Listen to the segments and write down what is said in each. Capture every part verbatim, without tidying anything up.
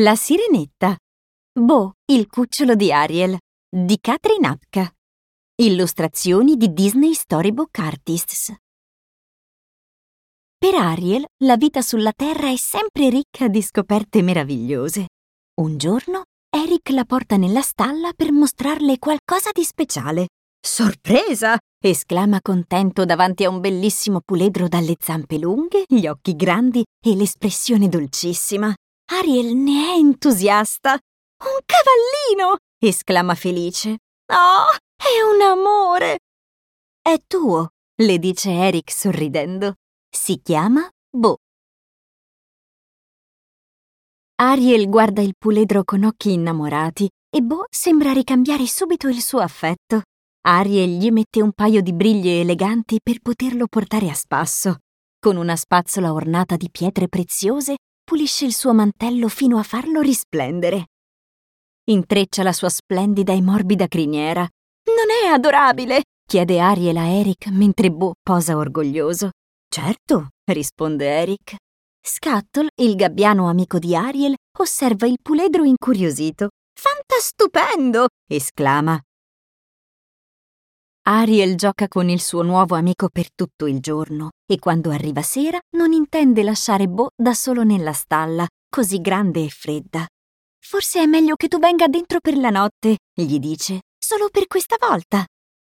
La sirenetta. Bo, il cucciolo di Ariel, di Katrin Apka. Illustrazioni di Disney Storybook Artists. Per Ariel, la vita sulla Terra è sempre ricca di scoperte meravigliose. Un giorno, Eric la porta nella stalla per mostrarle qualcosa di speciale. «Sorpresa!» esclama contento davanti a un bellissimo puledro dalle zampe lunghe, gli occhi grandi e l'espressione dolcissima. Ariel ne è entusiasta. «Un cavallino!» esclama felice. «Oh, è un amore!» «È tuo», le dice Eric sorridendo. «Si chiama Bo». Ariel guarda il puledro con occhi innamorati e Bo sembra ricambiare subito il suo affetto. Ariel gli mette un paio di briglie eleganti per poterlo portare a spasso. Con una spazzola ornata di pietre preziose, pulisce il suo mantello fino a farlo risplendere. Intreccia la sua splendida e morbida criniera. «Non è adorabile?» chiede Ariel a Eric mentre Bo posa orgoglioso. «Certo», risponde Eric. Scuttle, il gabbiano amico di Ariel, osserva il puledro incuriosito. «Fantastupendo!» esclama. Ariel gioca con il suo nuovo amico per tutto il giorno e quando arriva sera non intende lasciare Bo da solo nella stalla, così grande e fredda. «Forse è meglio che tu venga dentro per la notte», gli dice, «solo per questa volta».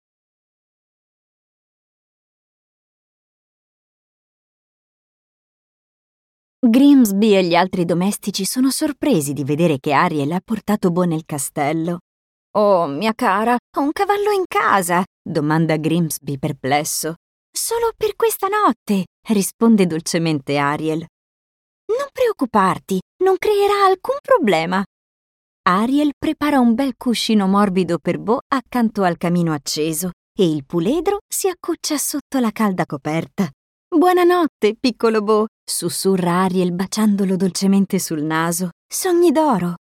Grimsby e gli altri domestici sono sorpresi di vedere che Ariel ha portato Bo nel castello. «Oh, mia cara, ho un cavallo in casa», domanda Grimsby perplesso. «Solo per questa notte», risponde dolcemente Ariel. «Non preoccuparti, non creerà alcun problema». Ariel prepara un bel cuscino morbido per Bo accanto al camino acceso e il puledro si accuccia sotto la calda coperta. «Buonanotte, piccolo Bo», sussurra Ariel baciandolo dolcemente sul naso. «Sogni d'oro».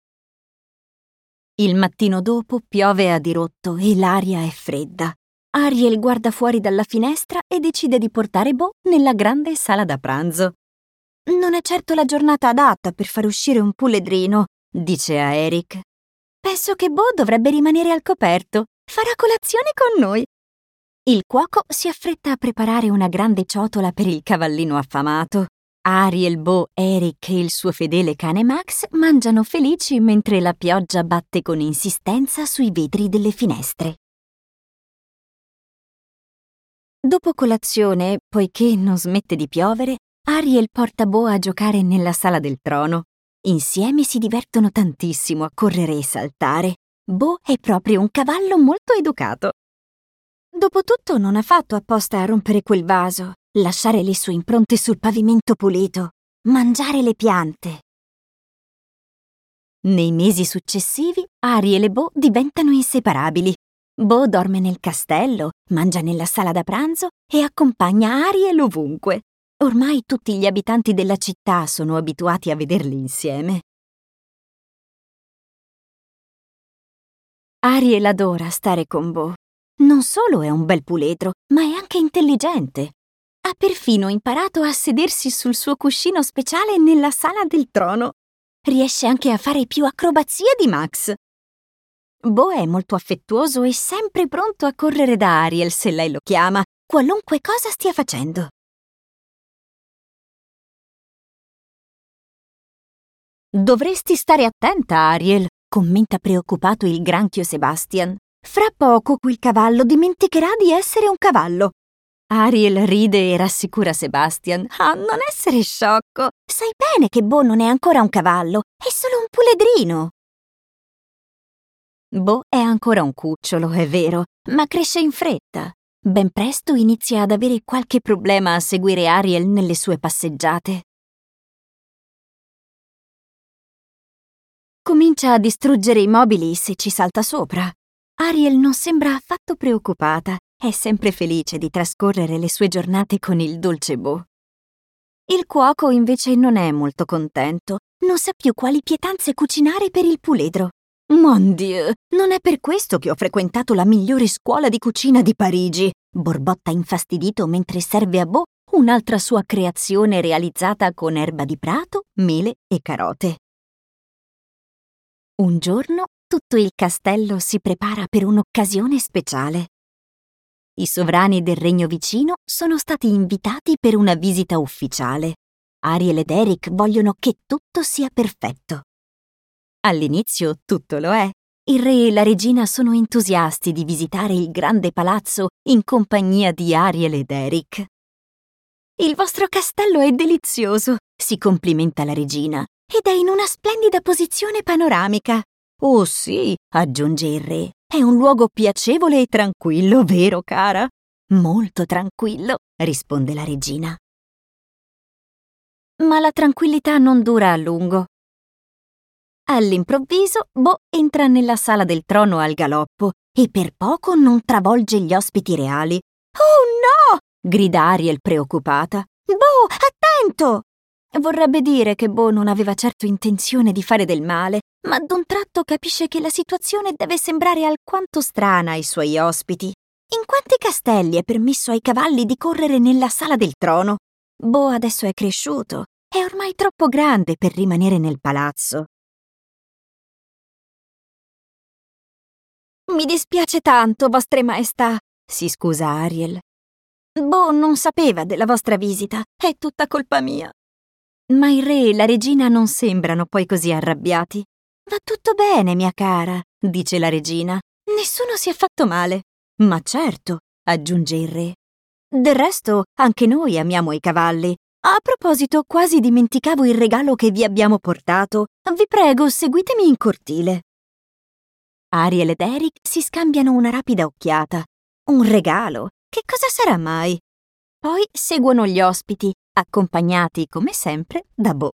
Il mattino dopo piove a dirotto e l'aria è fredda. Ariel guarda fuori dalla finestra e decide di portare Bo nella grande sala da pranzo. «Non è certo la giornata adatta per far uscire un puledrino», dice a Eric. «Penso che Bo dovrebbe rimanere al coperto. Farà colazione con noi». Il cuoco si affretta a preparare una grande ciotola per il cavallino affamato. Ariel, Bo, Eric e il suo fedele cane Max mangiano felici mentre la pioggia batte con insistenza sui vetri delle finestre. Dopo colazione, poiché non smette di piovere, Ariel porta Bo a giocare nella sala del trono. Insieme si divertono tantissimo a correre e saltare. Bo è proprio un cavallo molto educato. Dopotutto non ha fatto apposta a rompere quel vaso, lasciare le sue impronte sul pavimento pulito, mangiare le piante. Nei mesi successivi, Ariel e Bo diventano inseparabili. Bo dorme nel castello, mangia nella sala da pranzo e accompagna Ariel ovunque. Ormai tutti gli abitanti della città sono abituati a vederli insieme. Ariel adora stare con Bo. Non solo è un bel puledro, ma è anche intelligente. Ha perfino imparato a sedersi sul suo cuscino speciale nella sala del trono. Riesce anche a fare più acrobazie di Max. Bo è molto affettuoso e sempre pronto a correre da Ariel se lei lo chiama, qualunque cosa stia facendo. «Dovresti stare attenta, Ariel», commenta preoccupato il granchio Sebastian. «Fra poco quel cavallo dimenticherà di essere un cavallo». Ariel ride e rassicura Sebastian. «Ah, non essere sciocco! Sai bene che Bo non è ancora un cavallo, è solo un puledrino!» Bo è ancora un cucciolo, è vero, ma cresce in fretta. Ben presto inizia ad avere qualche problema a seguire Ariel nelle sue passeggiate. Comincia a distruggere i mobili se ci salta sopra. Ariel non sembra affatto preoccupata, è sempre felice di trascorrere le sue giornate con il dolce Bo. Il cuoco invece non è molto contento, non sa più quali pietanze cucinare per il puledro. «Mon Dieu, non è per questo che ho frequentato la migliore scuola di cucina di Parigi», borbotta infastidito mentre serve a Bo un'altra sua creazione realizzata con erba di prato, mele e carote. Un giorno tutto il castello si prepara per un'occasione speciale. I sovrani del regno vicino sono stati invitati per una visita ufficiale. Ariel ed Eric vogliono che tutto sia perfetto. All'inizio tutto lo è. Il re e la regina sono entusiasti di visitare il grande palazzo in compagnia di Ariel ed Eric. Il vostro castello è delizioso, si complimenta la regina, ed è in una splendida posizione panoramica. Oh sì, aggiunge il re, è un luogo piacevole e tranquillo, vero, cara? Molto tranquillo, risponde la regina. Ma la tranquillità non dura a lungo. All'improvviso, Bo entra nella sala del trono al galoppo e per poco non travolge gli ospiti reali. «Oh no!» grida Ariel preoccupata. «Bo, attento!» Vorrebbe dire che Bo non aveva certo intenzione di fare del male, ma d'un tratto capisce che la situazione deve sembrare alquanto strana ai suoi ospiti. In quanti castelli è permesso ai cavalli di correre nella sala del trono? Bo adesso è cresciuto, è ormai troppo grande per rimanere nel palazzo. «Mi dispiace tanto, vostre maestà», si scusa Ariel. «Bo non sapeva della vostra visita, è tutta colpa mia». Ma il re e la regina non sembrano poi così arrabbiati. «Va tutto bene, mia cara», dice la regina. «Nessuno si è fatto male». «Ma certo», aggiunge il re. «Del resto, anche noi amiamo i cavalli. A proposito, quasi dimenticavo il regalo che vi abbiamo portato. Vi prego, seguitemi in cortile». Ariel ed Eric si scambiano una rapida occhiata. Un regalo? Che cosa sarà mai? Poi seguono gli ospiti, accompagnati, come sempre, da Bo.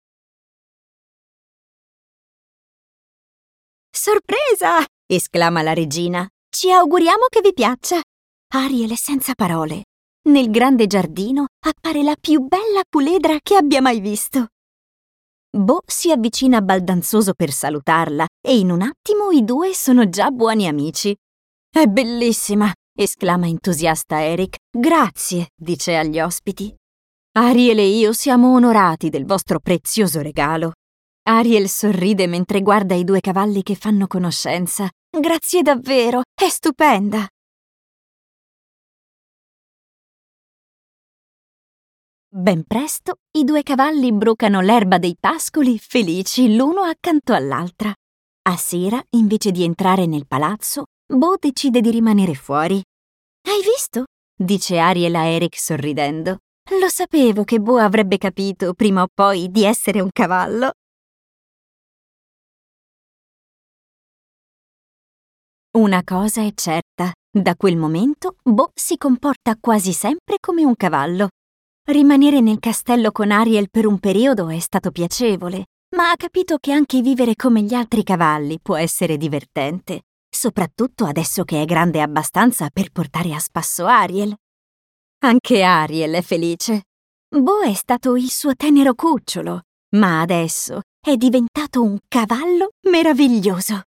«Sorpresa!» esclama la regina. «Ci auguriamo che vi piaccia!» Ariel è senza parole. Nel grande giardino appare la più bella puledra che abbia mai visto. Bo si avvicina baldanzoso per salutarla e in un attimo i due sono già buoni amici. «È bellissima!» esclama entusiasta Eric. «Grazie», dice agli ospiti. «Ariel e io siamo onorati del vostro prezioso regalo». Ariel sorride mentre guarda i due cavalli che fanno conoscenza. «Grazie davvero, è stupenda!» Ben presto i due cavalli brucano l'erba dei pascoli felici l'uno accanto all'altra. A sera, invece di entrare nel palazzo, Bo decide di rimanere fuori. «Hai visto?» dice Ariel a Eric sorridendo. «Lo sapevo che Bo avrebbe capito, prima o poi, di essere un cavallo». Una cosa è certa, da quel momento Bo si comporta quasi sempre come un cavallo. Rimanere nel castello con Ariel per un periodo è stato piacevole, ma ha capito che anche vivere come gli altri cavalli può essere divertente, soprattutto adesso che è grande abbastanza per portare a spasso Ariel. Anche Ariel è felice. Bo è stato il suo tenero cucciolo, ma adesso è diventato un cavallo meraviglioso.